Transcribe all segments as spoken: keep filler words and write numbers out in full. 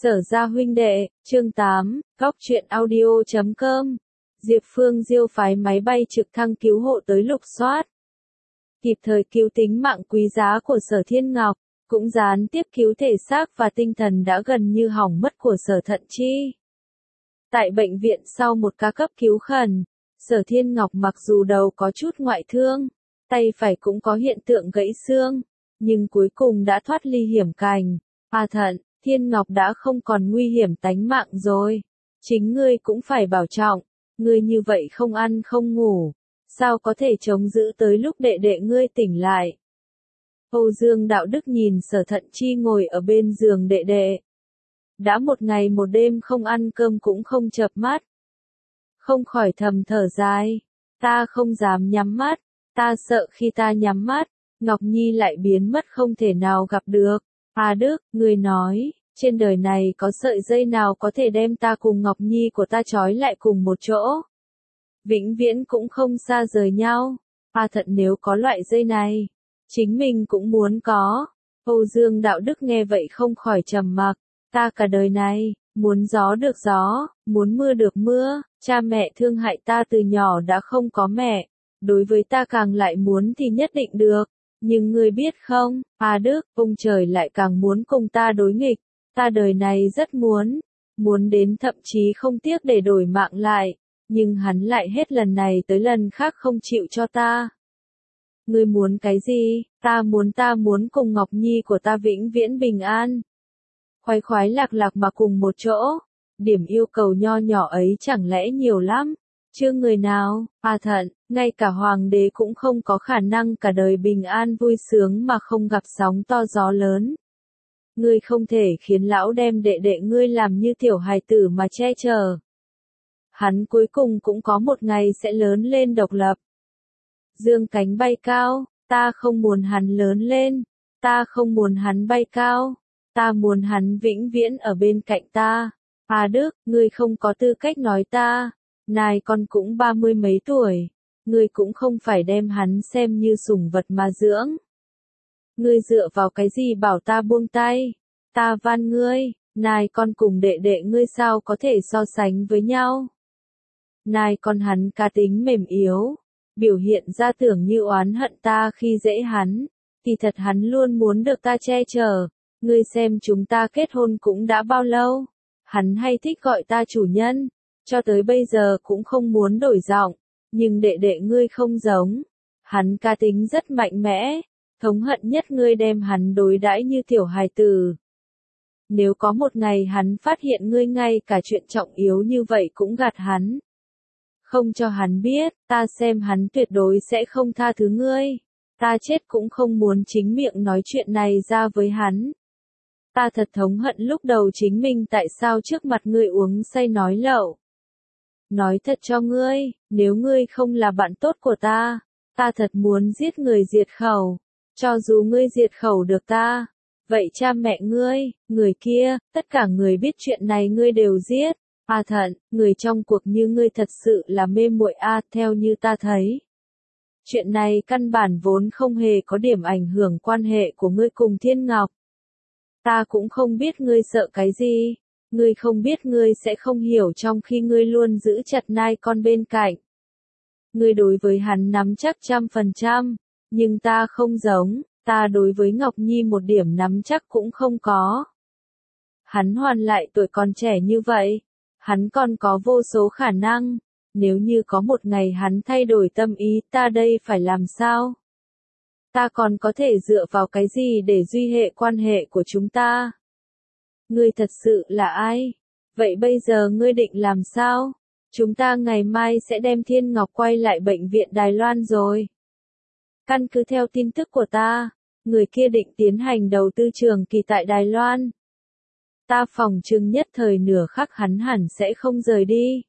Sở Gia huynh đệ, chương tám, góc truyện audio chấm com. Diệp Phương Diêu phái máy bay trực thăng cứu hộ tới lục soát. Kịp thời cứu tính mạng quý giá của Sở Thiên Ngọc, cũng gián tiếp cứu thể xác và tinh thần đã gần như hỏng mất của Sở Thận Chi. Tại bệnh viện sau một ca cấp cứu khẩn, Sở Thiên Ngọc mặc dù đầu có chút ngoại thương, tay phải cũng có hiện tượng gãy xương, nhưng cuối cùng đã thoát ly hiểm cảnh. A Thận, Thiên Ngọc đã không còn nguy hiểm tánh mạng rồi. Chính ngươi cũng phải bảo trọng, ngươi như vậy không ăn không ngủ, sao có thể chống giữ tới lúc đệ đệ ngươi tỉnh lại. Âu Dương Đạo Đức nhìn Sở Thận Chi ngồi ở bên giường đệ đệ. Đã một ngày một đêm không ăn cơm cũng không chợp mắt. Không khỏi thầm thở dài, ta không dám nhắm mắt, ta sợ khi ta nhắm mắt, Ngọc Nhi lại biến mất không thể nào gặp được. A Đức, ngươi nói, trên đời này có sợi dây nào có thể đem ta cùng Ngọc Nhi của ta trói lại cùng một chỗ? Vĩnh viễn cũng không xa rời nhau. A Thận nếu có loại dây này, chính mình cũng muốn có. Âu Dương Đạo Đức nghe vậy không khỏi trầm mặc, ta cả đời này, muốn gió được gió, muốn mưa được mưa, cha mẹ thương hại ta từ nhỏ đã không có mẹ, đối với ta càng lại muốn thì nhất định được. Nhưng ngươi biết không, A Đức, ông trời lại càng muốn cùng ta đối nghịch, ta đời này rất muốn, muốn đến thậm chí không tiếc để đổi mạng lại, nhưng hắn lại hết lần này tới lần khác không chịu cho ta. Ngươi muốn cái gì? Ta muốn ta muốn cùng Ngọc Nhi của ta vĩnh viễn bình an. Khoái khoái lạc lạc mà cùng một chỗ, điểm yêu cầu nho nhỏ ấy chẳng lẽ nhiều lắm? Chưa người nào, A Thận, ngay cả hoàng đế cũng không có khả năng cả đời bình an vui sướng mà không gặp sóng to gió lớn. Ngươi không thể khiến lão đem đệ đệ ngươi làm như tiểu hài tử mà che chở. Hắn cuối cùng cũng có một ngày sẽ lớn lên độc lập. Dương cánh bay cao, ta không muốn hắn lớn lên, ta không muốn hắn bay cao, ta muốn hắn vĩnh viễn ở bên cạnh ta. A Đức, ngươi không có tư cách nói ta. Nài con cũng ba mươi mấy tuổi, ngươi cũng không phải đem hắn xem như sủng vật mà dưỡng. Ngươi dựa vào cái gì bảo ta buông tay? Ta van ngươi, nài con cùng đệ đệ ngươi sao có thể so sánh với nhau? Nài con hắn cá tính mềm yếu, biểu hiện ra tưởng như oán hận ta khi dễ hắn, thì thật hắn luôn muốn được ta che chở. Ngươi xem chúng ta kết hôn cũng đã bao lâu, hắn hay thích gọi ta chủ nhân. Cho tới bây giờ cũng không muốn đổi giọng, nhưng đệ đệ ngươi không giống. Hắn cá tính rất mạnh mẽ, thống hận nhất ngươi đem hắn đối đãi như tiểu hài tử. Nếu có một ngày hắn phát hiện ngươi ngay cả chuyện trọng yếu như vậy cũng gạt hắn. Không cho hắn biết, ta xem hắn tuyệt đối sẽ không tha thứ ngươi. Ta chết cũng không muốn chính miệng nói chuyện này ra với hắn. Ta thật thống hận lúc đầu chính mình tại sao trước mặt ngươi uống say nói lậu. Nói thật cho ngươi, nếu ngươi không là bạn tốt của ta, ta thật muốn giết người diệt khẩu. Cho dù ngươi diệt khẩu được ta, vậy cha mẹ ngươi, người kia, tất cả người biết chuyện này ngươi đều giết. A Thận, người trong cuộc như ngươi thật sự là mê muội a, theo như ta thấy. Chuyện này căn bản vốn không hề có điểm ảnh hưởng quan hệ của ngươi cùng Thiên Ngọc. Ta cũng không biết ngươi sợ cái gì. Ngươi không biết ngươi sẽ không hiểu trong khi ngươi luôn giữ chặt nai con bên cạnh. Ngươi đối với hắn nắm chắc trăm phần trăm, nhưng ta không giống, ta đối với Ngọc Nhi một điểm nắm chắc cũng không có. Hắn hoàn lại tuổi còn trẻ như vậy, hắn còn có vô số khả năng, nếu như có một ngày hắn thay đổi tâm ý ta đây phải làm sao? Ta còn có thể dựa vào cái gì để duy hệ quan hệ của chúng ta? Ngươi thật sự là ai? Vậy bây giờ ngươi định làm sao? Chúng ta ngày mai sẽ đem Thiên Ngọc quay lại bệnh viện Đài Loan rồi. Căn cứ theo tin tức của ta, người kia định tiến hành đầu tư trường kỳ tại Đài Loan. Ta phỏng chừng nhất thời nửa khắc hắn hẳn sẽ không rời đi.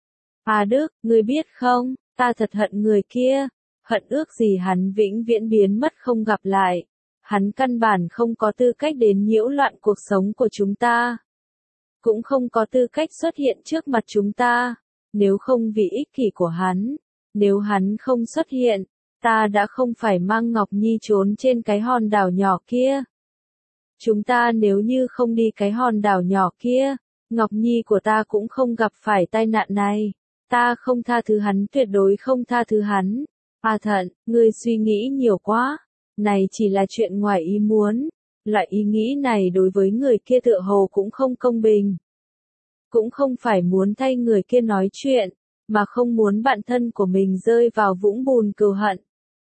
A Đức, ngươi biết không, ta thật hận người kia, hận ước gì hắn vĩnh viễn biến mất không gặp lại. Hắn căn bản không có tư cách đến nhiễu loạn cuộc sống của chúng ta. Cũng không có tư cách xuất hiện trước mặt chúng ta. Nếu không vì ích kỷ của hắn, nếu hắn không xuất hiện, ta đã không phải mang Ngọc Nhi trốn trên cái hòn đảo nhỏ kia. Chúng ta nếu như không đi cái hòn đảo nhỏ kia, Ngọc Nhi của ta cũng không gặp phải tai nạn này. Ta không tha thứ hắn, tuyệt đối không tha thứ hắn. A Thận, ngươi suy nghĩ nhiều quá. Này chỉ là chuyện ngoài ý muốn. Loại ý nghĩ này đối với người kia tựa hồ cũng không công bình. Cũng không phải muốn thay người kia nói chuyện, mà không muốn bạn thân của mình rơi vào vũng bùn cừu hận.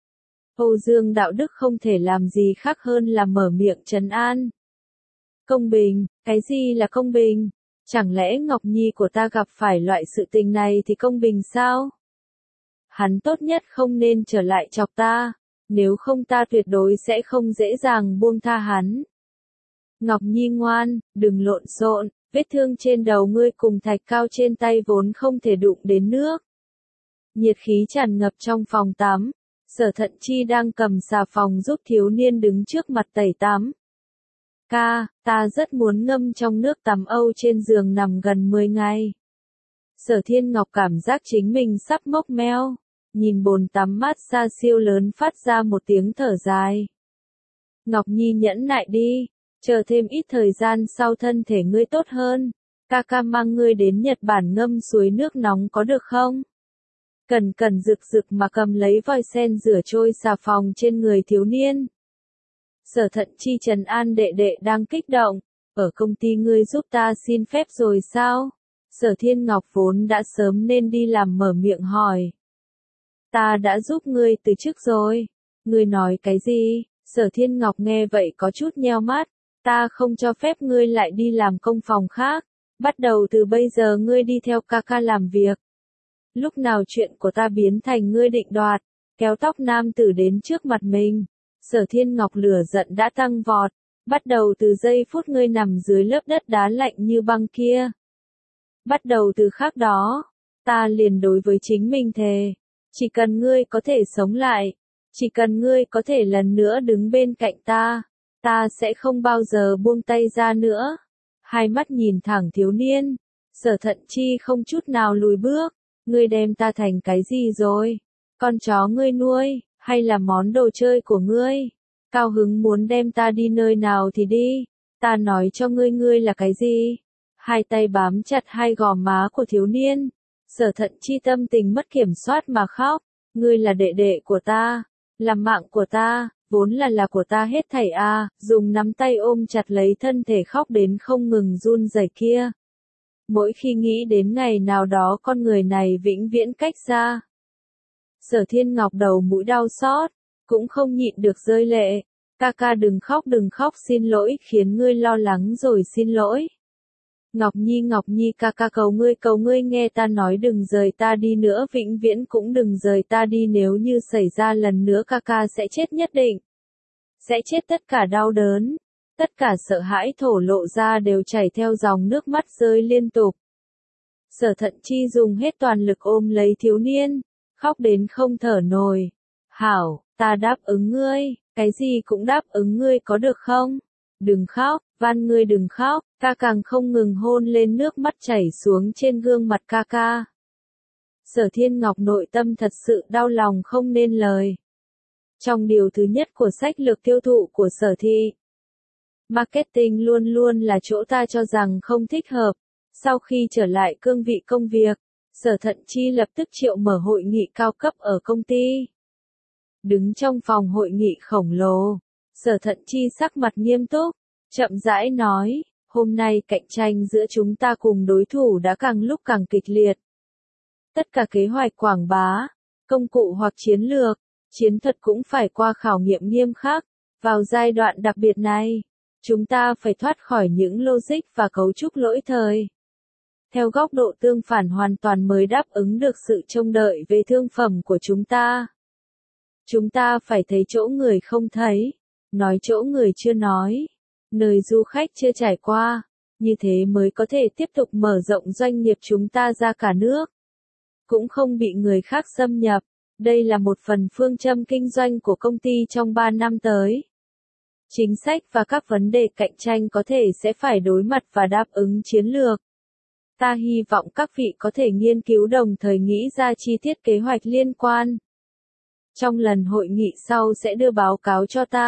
Âu Dương Đạo Đức không thể làm gì khác hơn là mở miệng trấn an. Công bình, cái gì là công bình? Chẳng lẽ Ngọc Nhi của ta gặp phải loại sự tình này thì công bình sao? Hắn tốt nhất không nên trở lại chọc ta, nếu không ta tuyệt đối sẽ không dễ dàng buông tha hắn. Ngọc Nhi ngoan, đừng lộn xộn, vết thương trên đầu ngươi cùng thạch cao trên tay vốn không thể đụng đến nước. Nhiệt khí tràn ngập trong phòng tắm, Sở Thận Chi đang cầm xà phòng giúp thiếu niên đứng trước mặt tẩy tắm. Ca, ta rất muốn ngâm trong nước tắm Âu trên giường nằm gần mười ngày. Sở Thiên Ngọc cảm giác chính mình sắp mốc meo, nhìn bồn tắm mát xa siêu lớn phát ra một tiếng thở dài. Ngọc Nhi nhẫn nại đi, chờ thêm ít thời gian sau thân thể ngươi tốt hơn, ca ca mang ngươi đến Nhật Bản ngâm suối nước nóng có được không? Cẩn cẩn rực rực mà cầm lấy vòi sen rửa trôi xà phòng trên người thiếu niên. Sở Thận Chi trấn an đệ đệ đang kích động, ở công ty ngươi giúp ta xin phép rồi sao? Sở Thiên Ngọc vốn đã sớm nên đi làm mở miệng hỏi. Ta đã giúp ngươi từ trước rồi. Ngươi nói cái gì? Sở Thiên Ngọc nghe vậy có chút nheo mắt. Ta không cho phép ngươi lại đi làm công phòng khác. Bắt đầu từ bây giờ ngươi đi theo ca ca làm việc. Lúc nào chuyện của ta biến thành ngươi định đoạt, kéo tóc nam tử đến trước mặt mình. Sở Thiên Ngọc lửa giận đã tăng vọt. Bắt đầu từ giây phút ngươi nằm dưới lớp đất đá lạnh như băng kia. Bắt đầu từ khắc đó, ta liền đối với chính mình thề. Chỉ cần ngươi có thể sống lại, chỉ cần ngươi có thể lần nữa đứng bên cạnh ta, ta sẽ không bao giờ buông tay ra nữa. Hai mắt nhìn thẳng thiếu niên, Sở Thận Chi không chút nào lùi bước. Ngươi đem ta thành cái gì rồi? Con chó ngươi nuôi, hay là món đồ chơi của ngươi? Cao hứng muốn đem ta đi nơi nào thì đi, ta nói cho ngươi ngươi là cái gì? Hai tay bám chặt hai gò má của thiếu niên, Sở Thận Chi tâm tình mất kiểm soát mà khóc. Ngươi là đệ đệ của ta, là mạng của ta, vốn là là của ta hết thảy à, dùng nắm tay ôm chặt lấy thân thể khóc đến không ngừng run rẩy kia. Mỗi khi nghĩ đến ngày nào đó con người này vĩnh viễn cách xa. Sở Thiên Ngọc đầu mũi đau xót, cũng không nhịn được rơi lệ. Ca ca đừng khóc đừng khóc, xin lỗi khiến ngươi lo lắng rồi, xin lỗi. Ngọc Nhi Ngọc Nhi ca ca cầu ngươi cầu ngươi nghe ta nói, đừng rời ta đi nữa, vĩnh viễn cũng đừng rời ta đi, nếu như xảy ra lần nữa ca ca sẽ chết nhất định. Sẽ chết, tất cả đau đớn, tất cả sợ hãi thổ lộ ra đều chảy theo dòng nước mắt rơi liên tục. Sở Thận Chi dùng hết toàn lực ôm lấy thiếu niên, khóc đến không thở nổi. Hảo, ta đáp ứng ngươi, cái gì cũng đáp ứng ngươi có được không? Đừng khóc, van ngươi đừng khóc. Ca càng không ngừng hôn lên, nước mắt chảy xuống trên gương mặt ca ca. Sở Thiên Ngọc nội tâm thật sự đau lòng không nên lời. Trong điều thứ nhất của sách lược tiêu thụ của Sở thị, marketing luôn luôn là chỗ ta cho rằng không thích hợp. Sau khi trở lại cương vị công việc, Sở Thận Chi lập tức triệu mở hội nghị cao cấp ở công ty. Đứng trong phòng hội nghị khổng lồ, Sở Thận Chi sắc mặt nghiêm túc, chậm rãi nói. Hôm nay cạnh tranh giữa chúng ta cùng đối thủ đã càng lúc càng kịch liệt. Tất cả kế hoạch quảng bá, công cụ hoặc chiến lược, chiến thuật cũng phải qua khảo nghiệm nghiêm khắc. Vào giai đoạn đặc biệt này, chúng ta phải thoát khỏi những logic và cấu trúc lỗi thời. Theo góc độ tương phản hoàn toàn mới đáp ứng được sự trông đợi về thương phẩm của chúng ta. Chúng ta phải thấy chỗ người không thấy, nói chỗ người chưa nói. Nơi du khách chưa trải qua, như thế mới có thể tiếp tục mở rộng doanh nghiệp chúng ta ra cả nước. Cũng không bị người khác xâm nhập, đây là một phần phương châm kinh doanh của công ty trong ba năm tới. Chính sách và các vấn đề cạnh tranh có thể sẽ phải đối mặt và đáp ứng chiến lược. Ta hy vọng các vị có thể nghiên cứu đồng thời nghĩ ra chi tiết kế hoạch liên quan. Trong lần hội nghị sau sẽ đưa báo cáo cho ta.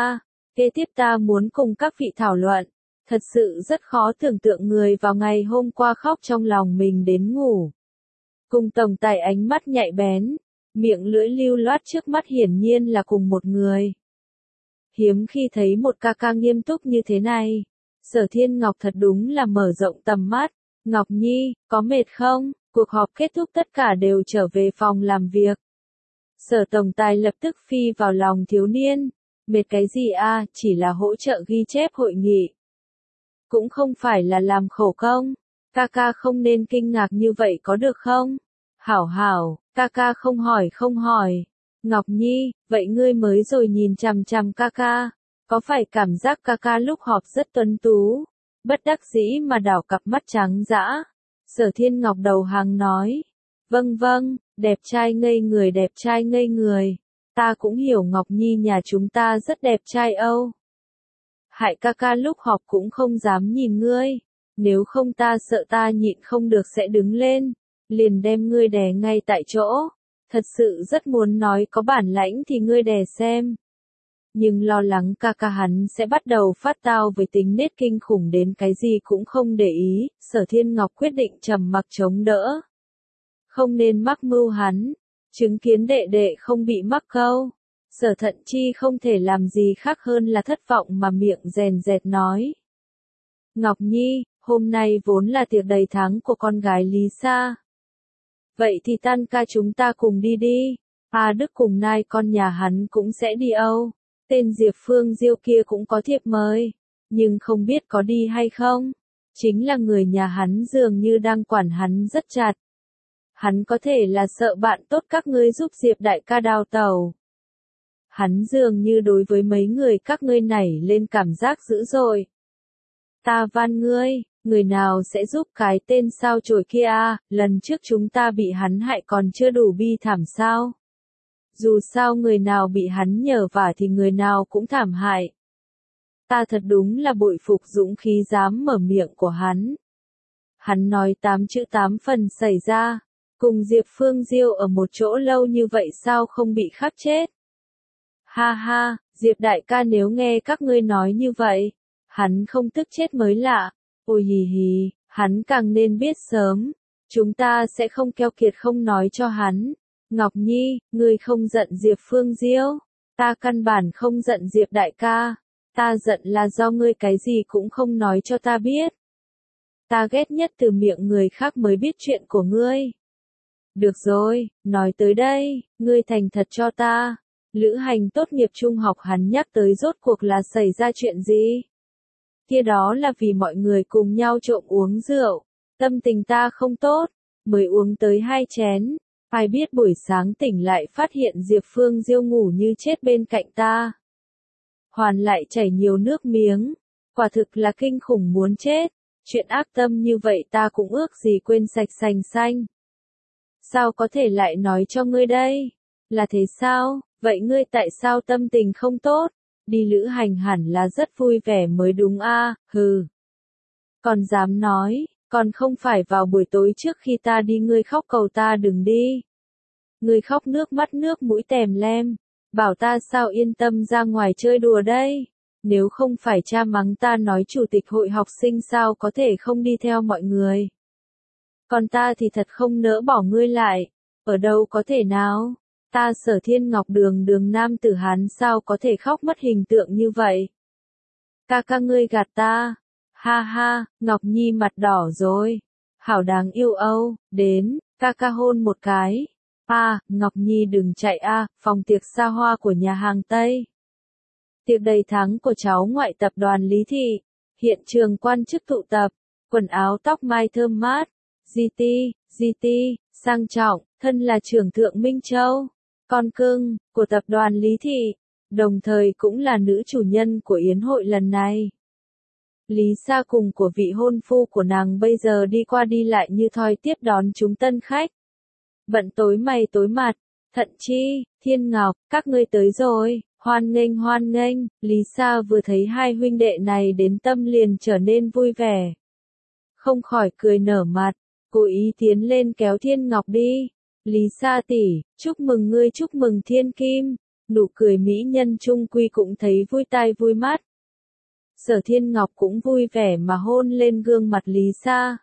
Kế tiếp ta muốn cùng các vị thảo luận. Thật sự rất khó tưởng tượng người vào ngày hôm qua khóc trong lòng mình đến ngủ. Cùng tổng tài ánh mắt nhạy bén, miệng lưỡi lưu loát trước mắt hiển nhiên là cùng một người. Hiếm khi thấy một ca ca nghiêm túc như thế này. Sở Thiên Ngọc thật đúng là mở rộng tầm mắt. Ngọc Nhi, có mệt không? Cuộc họp kết thúc tất cả đều trở về phòng làm việc. Sở tổng tài lập tức phi vào lòng thiếu niên. Mệt cái gì a, chỉ là hỗ trợ ghi chép hội nghị. Cũng không phải là làm khổ công. Ca ca không nên kinh ngạc như vậy có được không? Hảo hảo, ca ca không hỏi không hỏi. Ngọc Nhi, vậy ngươi mới rồi nhìn chằm chằm ca ca. Có phải cảm giác ca ca lúc họp rất tuấn tú? Bất đắc dĩ mà đảo cặp mắt trắng dã. Sở Thiên Ngọc đầu hàng nói. Vâng vâng, đẹp trai ngây người đẹp trai ngây người. Ta cũng hiểu Ngọc Nhi nhà chúng ta rất đẹp trai âu. Hại ca ca lúc họp cũng không dám nhìn ngươi. Nếu không ta sợ ta nhịn không được sẽ đứng lên. Liền đem ngươi đè ngay tại chỗ. Thật sự rất muốn nói có bản lãnh thì ngươi đè xem. Nhưng lo lắng ca ca hắn sẽ bắt đầu phát tao với tính nết kinh khủng đến cái gì cũng không để ý, Sở Thiên Ngọc quyết định trầm mặc chống đỡ. Không nên mắc mưu hắn, chứng kiến đệ đệ không bị mắc câu. Sở Thận Chi không thể làm gì khác hơn là thất vọng mà miệng rèn rẹt nói. Ngọc Nhi, hôm nay vốn là tiệc đầy tháng của con gái Lý Sa. Vậy thì tan ca chúng ta cùng đi đi. A Đức cùng nai con nhà hắn cũng sẽ đi Âu. Tên Diệp Phương Diêu kia cũng có thiệp mời. Nhưng không biết có đi hay không. Chính là người nhà hắn dường như đang quản hắn rất chặt. Hắn có thể là sợ bạn tốt các ngươi giúp Diệp đại ca đào tẩu. Hắn dường như đối với mấy người các ngươi nảy lên cảm giác dữ dội. Ta van ngươi, người nào sẽ giúp cái tên sao chổi kia à, lần trước chúng ta bị hắn hại còn chưa đủ bi thảm sao? Dù sao người nào bị hắn nhờ vả thì người nào cũng thảm hại. Ta thật đúng là bội phục dũng khí dám mở miệng của hắn. Hắn nói tám chữ tám phần xảy ra, cùng Diệp Phương Diêu ở một chỗ lâu như vậy sao không bị khắc chết? Ha ha, Diệp đại ca nếu nghe các ngươi nói như vậy, hắn không tức chết mới lạ. Ôi hì hì, hắn càng nên biết sớm. Chúng ta sẽ không keo kiệt không nói cho hắn. Ngọc Nhi, ngươi không giận Diệp Phương Diêu. Ta căn bản không giận Diệp đại ca. Ta giận là do ngươi cái gì cũng không nói cho ta biết. Ta ghét nhất từ miệng người khác mới biết chuyện của ngươi. Được rồi, nói tới đây, ngươi thành thật cho ta. Lữ Hành tốt nghiệp trung học hắn nhắc tới rốt cuộc là xảy ra chuyện gì? Kia đó là vì mọi người cùng nhau trộm uống rượu. Tâm tình ta không tốt, mới uống tới hai chén. Ai biết buổi sáng tỉnh lại phát hiện Diệp Phương Diêu ngủ như chết bên cạnh ta. Hoàn lại chảy nhiều nước miếng. Quả thực là kinh khủng muốn chết. Chuyện ác tâm như vậy ta cũng ước gì quên sạch sành xanh. Sao có thể lại nói cho ngươi đây? Là thế sao? Vậy ngươi tại sao tâm tình không tốt? Đi lữ hành hẳn là rất vui vẻ mới đúng a, hừ. Còn dám nói, còn không phải vào buổi tối trước khi ta đi ngươi khóc cầu ta đừng đi. Ngươi khóc nước mắt nước mũi tèm lem, bảo ta sao yên tâm ra ngoài chơi đùa đây. Nếu không phải cha mắng ta nói chủ tịch hội học sinh sao có thể không đi theo mọi người. Còn ta thì thật không nỡ bỏ ngươi lại, ở đâu có thể nào. Ta Sở Thiên Ngọc đường đường nam tử Hán sao có thể khóc mất hình tượng như vậy? Ca ca ngươi gạt ta. Ha ha, Ngọc Nhi mặt đỏ rồi. Hảo đáng yêu âu, đến, ca ca hôn một cái. À, Ngọc Nhi đừng chạy a, à, phòng tiệc xa hoa của nhà hàng Tây. Tiệc đầy tháng của cháu ngoại tập đoàn Lý Thị. Hiện trường quan chức tụ tập, quần áo tóc mai thơm mát. giê tê, giê tê, sang trọng, thân là trưởng thượng Minh Châu. Con cưng, của tập đoàn Lý Thị, đồng thời cũng là nữ chủ nhân của yến hội lần này. Lý Sa cùng của vị hôn phu của nàng bây giờ đi qua đi lại như thoi tiếp đón chúng tân khách. Bận tối mày tối mặt, Thận Chi, Thiên Ngọc, các ngươi tới rồi, hoan nghênh hoan nghênh, Lý Sa vừa thấy hai huynh đệ này đến tâm liền trở nên vui vẻ. Không khỏi cười nở mặt, cố ý tiến lên kéo Thiên Ngọc đi. Lý Sa tỷ, chúc mừng ngươi chúc mừng thiên kim, nụ cười mỹ nhân chung quy cũng thấy vui tai vui mắt. Sở Thiên Ngọc cũng vui vẻ mà hôn lên gương mặt Lý Sa.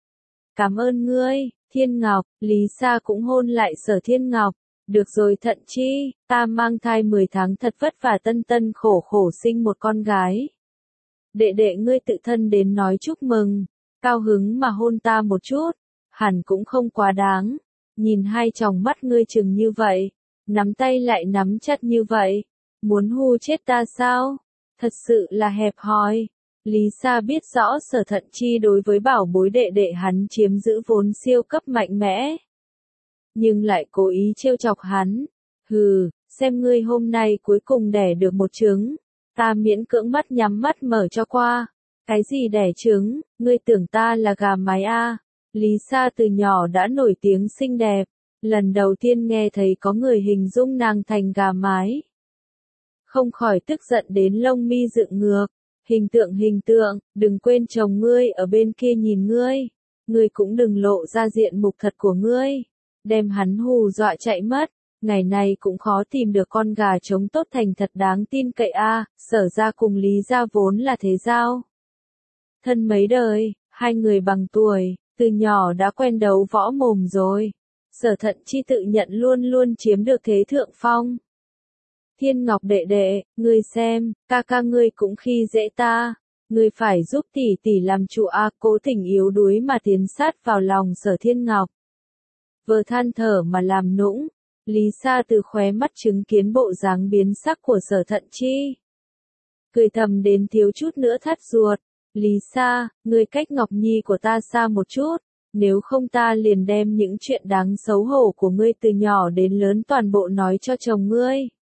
Cảm ơn ngươi, Thiên Ngọc. Lý Sa cũng hôn lại Sở Thiên Ngọc. Được rồi Thận Chi, ta mang thai mười tháng thật vất vả tân tân khổ khổ sinh một con gái. Đệ đệ ngươi tự thân đến nói chúc mừng, cao hứng mà hôn ta một chút, hẳn cũng không quá đáng. Nhìn hai tròng mắt ngươi trừng như vậy, nắm tay lại nắm chặt như vậy, muốn hù chết ta sao? Thật sự là hẹp hòi. Lý Sa biết rõ Sở Thận Chi đối với bảo bối đệ đệ hắn chiếm giữ vốn siêu cấp mạnh mẽ, nhưng lại cố ý trêu chọc hắn. Hừ, xem ngươi hôm nay cuối cùng đẻ được một trứng, ta miễn cưỡng mắt nhắm mắt mở cho qua. Cái gì đẻ trứng, ngươi tưởng ta là gà mái a? Lý Sa từ nhỏ đã nổi tiếng xinh đẹp, lần đầu tiên nghe thấy có người hình dung nàng thành gà mái, không khỏi tức giận đến lông mi dựng ngược. Hình tượng hình tượng, đừng quên chồng ngươi ở bên kia nhìn ngươi, ngươi cũng đừng lộ ra diện mục thật của ngươi, đem hắn hù dọa chạy mất. Ngày này cũng khó tìm được con gà trống tốt thành thật đáng tin cậy a. Sở ra cùng Lý gia vốn là thế giao thân mấy đời, hai người bằng tuổi, từ nhỏ đã quen đấu võ mồm rồi. Sở Thận Chi tự nhận luôn luôn chiếm được thế thượng phong. Thiên Ngọc đệ đệ, ngươi xem, ca ca ngươi cũng khi dễ ta, ngươi phải giúp tỷ tỷ làm chủ a. Cố Tình yếu đuối mà tiến sát vào lòng Sở Thiên Ngọc, vừa than thở mà làm nũng. Lý Sa từ khóe mắt chứng kiến bộ dáng biến sắc của Sở Thận Chi, cười thầm đến thiếu chút nữa thắt ruột. Lý Sa, ngươi cách Ngọc Nhi của ta xa một chút, nếu không ta liền đem những chuyện đáng xấu hổ của ngươi từ nhỏ đến lớn toàn bộ nói cho chồng ngươi.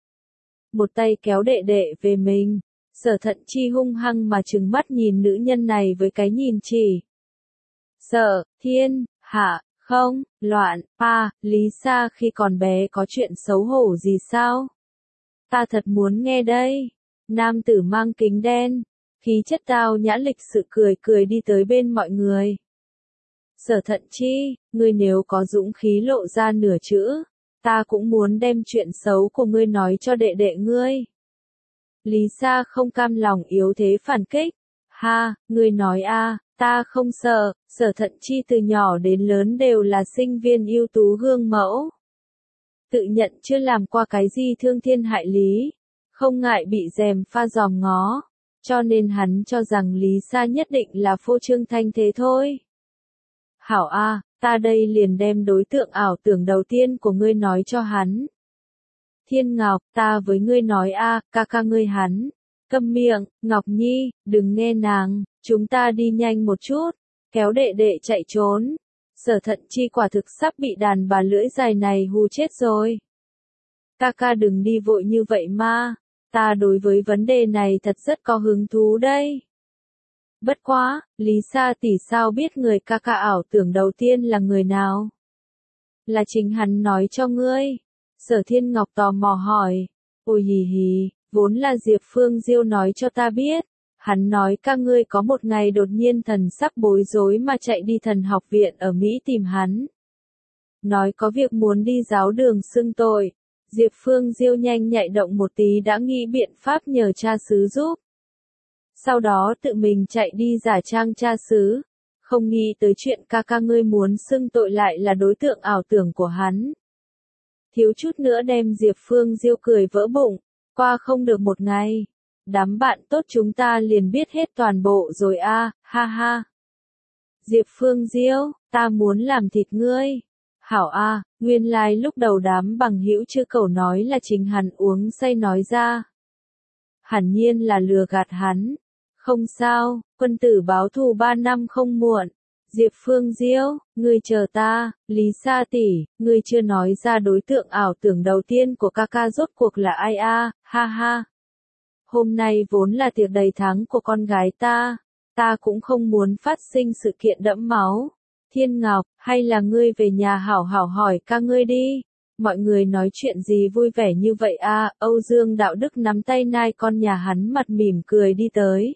Một tay kéo đệ đệ về mình, Sở Thận Chi hung hăng mà trừng mắt nhìn nữ nhân này với cái nhìn chỉ sợ. Thiên hạ không loạn pa. Lý Sa khi còn bé có chuyện xấu hổ gì sao? Ta thật muốn nghe đây. Nam tử mang kính đen, khí chất tao nhã lịch sự cười cười đi tới bên mọi người. Sở Thận Chi, ngươi nếu có dũng khí lộ ra nửa chữ, ta cũng muốn đem chuyện xấu của ngươi nói cho đệ đệ ngươi. Lý Sa không cam lòng yếu thế phản kích. Ha, ngươi nói a, ta không sợ. Sở Thận Chi từ nhỏ đến lớn đều là sinh viên ưu tú gương mẫu, tự nhận chưa làm qua cái gì thương thiên hại lý, không ngại bị gièm pha dòm ngó, cho nên hắn cho rằng Lý Sa nhất định là phô trương thanh thế thôi. Hảo a, ta đây liền đem đối tượng ảo tưởng đầu tiên của ngươi nói cho hắn. Thiên Ngọc, ta với ngươi nói a, ca ca ngươi hắn. Câm miệng, Ngọc Nhi, đừng nghe nàng, chúng ta đi nhanh một chút, kéo đệ đệ chạy trốn. Sở Thận Chi quả thực sắp bị đàn bà lưỡi dài này hù chết rồi. Ca ca đừng đi vội như vậy ma, ta đối với vấn đề này thật rất có hứng thú đây. Bất quá, Lý Sa tỷ sao biết người ca ca ảo tưởng đầu tiên là người nào? Là chính hắn nói cho ngươi. Sở Thiên Ngọc tò mò hỏi. Ôi hì hì, vốn là Diệp Phương Diêu nói cho ta biết. Hắn nói ca ngươi có một ngày đột nhiên thần sắc bối rối mà chạy đi thần học viện ở Mỹ tìm hắn. Nói có việc muốn đi giáo đường xưng tội. Diệp Phương Diêu nhanh nhạy động một tí đã nghĩ biện pháp nhờ cha xứ giúp. Sau đó tự mình chạy đi giả trang cha xứ. Không nghĩ tới chuyện ca ca ngươi muốn xưng tội lại là đối tượng ảo tưởng của hắn. Thiếu chút nữa đem Diệp Phương Diêu cười vỡ bụng. Qua không được một ngày, đám bạn tốt chúng ta liền biết hết toàn bộ rồi a, ha ha. Diệp Phương Diêu, ta muốn làm thịt ngươi. Hảo a, nguyên lai lúc đầu đám bằng hữu chưa cầu nói là chính hắn uống say nói ra. Hẳn nhiên là lừa gạt hắn. Không sao, quân tử báo thù ba năm không muộn. Diệp Phương Diêu, ngươi chờ ta. Lý Sa tỷ, ngươi chưa nói ra đối tượng ảo tưởng đầu tiên của ca ca rốt cuộc là ai a, ha ha. Hôm nay vốn là tiệc đầy tháng của con gái ta, ta cũng không muốn phát sinh sự kiện đẫm máu. Thiên Ngọc, hay là ngươi về nhà hảo hảo hỏi ca ngươi đi. Mọi người nói chuyện gì vui vẻ như vậy a? Âu Dương Đạo Đức nắm tay nai con nhà hắn mặt mỉm cười đi tới.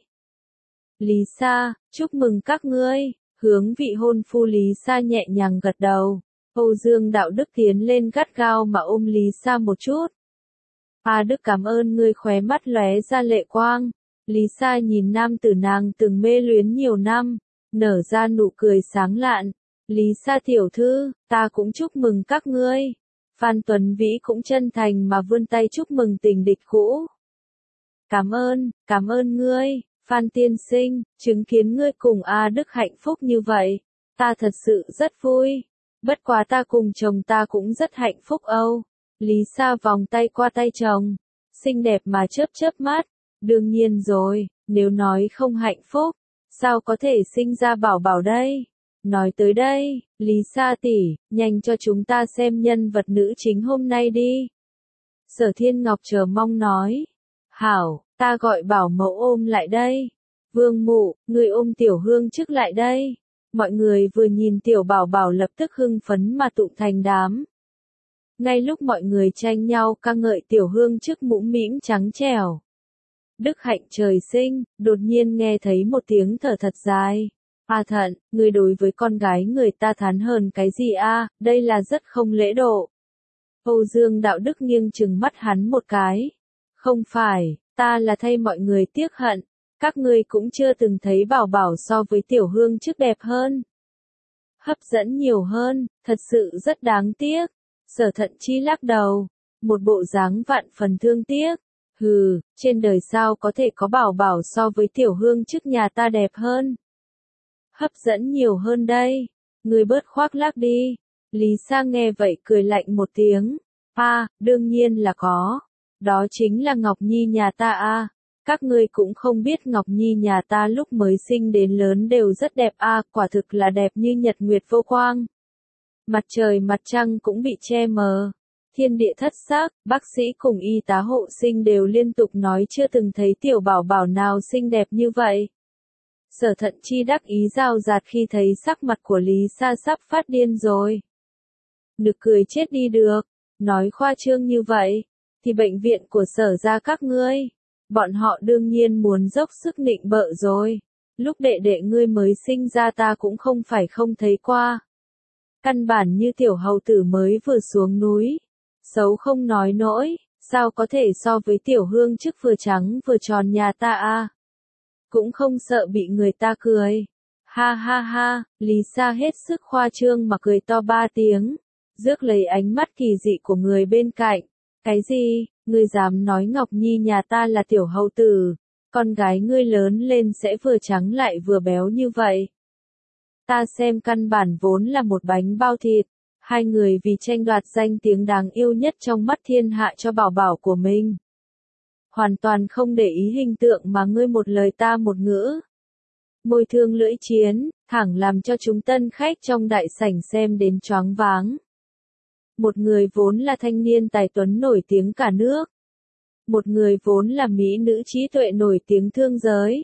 Lý Sa, chúc mừng các ngươi. Hướng vị hôn phu Lý Sa nhẹ nhàng gật đầu. Âu Dương Đạo Đức tiến lên gắt gao mà ôm Lý Sa một chút. A Đức cảm ơn ngươi, khóe mắt lóe ra lệ quang. Lý Sa nhìn nam tử nàng từng mê luyến nhiều năm, nở ra nụ cười sáng lạn. Lý Sa tiểu thư, ta cũng chúc mừng các ngươi. Phan Tuấn Vĩ cũng chân thành mà vươn tay chúc mừng tình địch cũ. Cảm ơn, cảm ơn ngươi, Phan tiên sinh, chứng kiến ngươi cùng A Đức hạnh phúc như vậy, ta thật sự rất vui. Bất quá ta cùng chồng ta cũng rất hạnh phúc âu. Lý Sa vòng tay qua tay chồng, xinh đẹp mà chớp chớp mắt. Đương nhiên rồi, nếu nói không hạnh phúc, sao có thể sinh ra bảo bảo đây? Nói tới đây, Lý Sa tỷ, nhanh cho chúng ta xem nhân vật nữ chính hôm nay đi. Sở Thiên Ngọc chờ mong nói. Hảo, ta gọi bảo mẫu ôm lại đây. Vương Mụ, người ôm Tiểu Hương trước lại đây. Mọi người vừa nhìn Tiểu Bảo Bảo lập tức hưng phấn mà tụ thành đám. Ngay lúc mọi người tranh nhau ca ngợi Tiểu Hương trước mũm mĩm trắng trẻo. Đức hạnh trời sinh, đột nhiên nghe thấy một tiếng thở thật dài. A Thận, người đối với con gái người ta thán hờn cái gì a? Đây là rất không lễ độ. Âu Dương Đạo Đức nghiêng trừng mắt hắn một cái. Không phải, ta là thay mọi người tiếc hận. Các ngươi cũng chưa từng thấy Bảo Bảo so với Tiểu Hương trước đẹp hơn. Hấp dẫn nhiều hơn, thật sự rất đáng tiếc. Sở Thận Chi lắc đầu, một bộ dáng vạn phần thương tiếc. Hừ, trên đời sao có thể có Bảo Bảo so với Tiểu Hương trước nhà ta đẹp hơn. Hấp dẫn nhiều hơn đây. Ngươi bớt khoác lác đi. Lý Sa nghe vậy cười lạnh một tiếng. A, à, đương nhiên là có. Đó chính là Ngọc Nhi nhà ta a. À. Các ngươi cũng không biết Ngọc Nhi nhà ta lúc mới sinh đến lớn đều rất đẹp a, à, quả thực là đẹp như nhật nguyệt vô quang. Mặt trời mặt trăng cũng bị che mờ. Thiên địa thất sắc, bác sĩ cùng y tá hộ sinh đều liên tục nói chưa từng thấy Tiểu Bảo Bảo nào xinh đẹp như vậy. Sở Thận Chi đắc ý rào rạt khi thấy sắc mặt của Lý Sa sắp phát điên rồi. Nực cười chết đi được, nói khoa trương như vậy, thì bệnh viện của Sở gia các ngươi, bọn họ đương nhiên muốn dốc sức nịnh bợ rồi. Lúc đệ đệ ngươi mới sinh ra ta cũng không phải không thấy qua. Căn bản như tiểu hầu tử mới vừa xuống núi, xấu không nói nỗi, sao có thể so với Tiểu Hương trước vừa trắng vừa tròn nhà ta a? Cũng không sợ bị người ta cười. Ha ha ha, Lý Sa hết sức khoa trương mà cười to ba tiếng, rước lấy ánh mắt kỳ dị của người bên cạnh. Cái gì, ngươi dám nói Ngọc Nhi nhà ta là tiểu hầu tử, con gái ngươi lớn lên sẽ vừa trắng lại vừa béo như vậy. Ta xem căn bản vốn là một bánh bao thịt. Hai người vì tranh đoạt danh tiếng đáng yêu nhất trong mắt thiên hạ cho Bảo Bảo của mình. Hoàn toàn không để ý hình tượng mà ngươi một lời ta một ngữ. Môi thương lưỡi chiến, thẳng làm cho chúng tân khách trong đại sảnh xem đến choáng váng. Một người vốn là thanh niên tài tuấn nổi tiếng cả nước. Một người vốn là mỹ nữ trí tuệ nổi tiếng thương giới.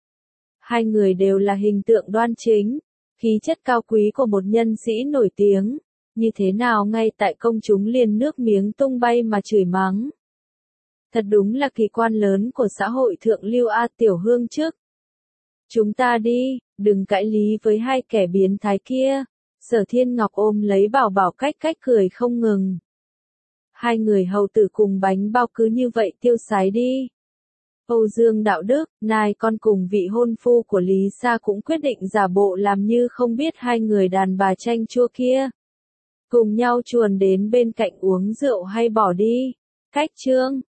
Hai người đều là hình tượng đoan chính, khí chất cao quý của một nhân sĩ nổi tiếng. Như thế nào ngay tại công chúng liền nước miếng tung bay mà chửi mắng. Thật đúng là kỳ quan lớn của xã hội thượng lưu a. Tiểu Hương trước. Chúng ta đi, đừng cãi lý với hai kẻ biến thái kia. Sở Thiên Ngọc ôm lấy Bảo Bảo cách cách cười không ngừng. Hai người hầu tử cùng bánh bao cứ như vậy tiêu sái đi. Âu Dương Đạo Đức, nai con cùng vị hôn phu của Lý Sa cũng quyết định giả bộ làm như không biết hai người đàn bà chanh chua kia. Cùng nhau chuồn đến bên cạnh uống rượu hay bỏ đi. Cách chương